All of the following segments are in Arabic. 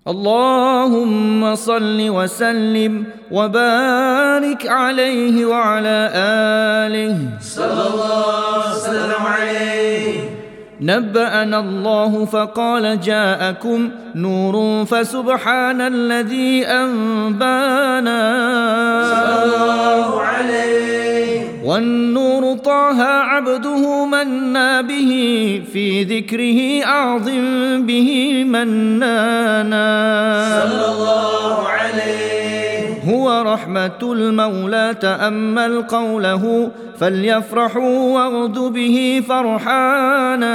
اللهم صل وسلم وبارك عليه وعلى آله صلى الله وسلم عليه. نبأنا الله فقال جاءكم نور فسبحان الذي أنبانا صلى الله عليه. والنور طه عبده منا به في ذكره أعظم به منانا صلى الله عليه. هو رحمة المولى تأمل قوله فليفرحوا واغدوا به فرحانا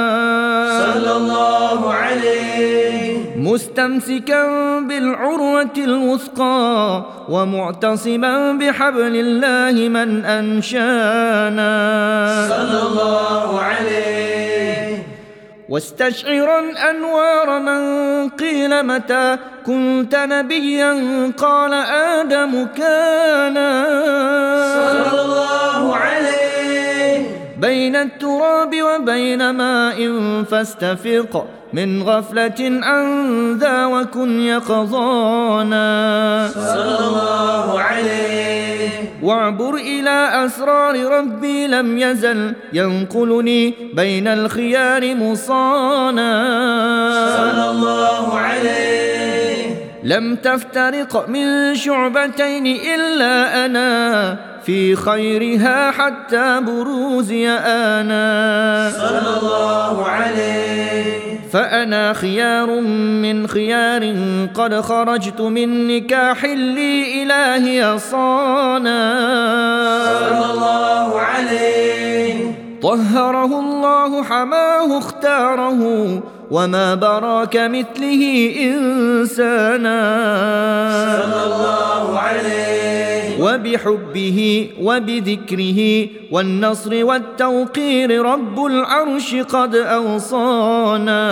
صلى الله عليه. مستمسكا بالعروة الوثقى ومعتصما بحبل الله من أنشانا صلى الله عليه. واستشعرا أنوار من قيل متى كنت نبيا قال آدم كانا صلى الله عليه. بين التراب وبين ماء فاستفق من غفلة عن ذا وكن يقظانا صلى الله عليه. واعبر إلى أسرار ربي لم يزل ينقلني بين الخيار مصانا صلى الله عليه. لم تفترق من شعبتين إلا أنا في خيرها حتى بروزي آنا صلى الله عليه. فأنا خيار من خيار قد خرجت من نكاح لي إلهي صانا صلى الله عليه. طهره الله حماه اختاره وما برا كمثله إنسانا صلى الله عليه. وبحبه وبذكره والنصر والتوقير رب العرش قد أوصانا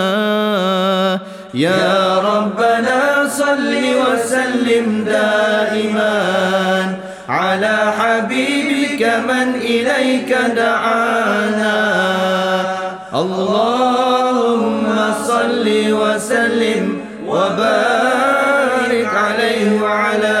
يا ربنا صل وسلم دائما على حبيبك من إليك دعانا. اللهم صل وسلم وبارك عليه وعلى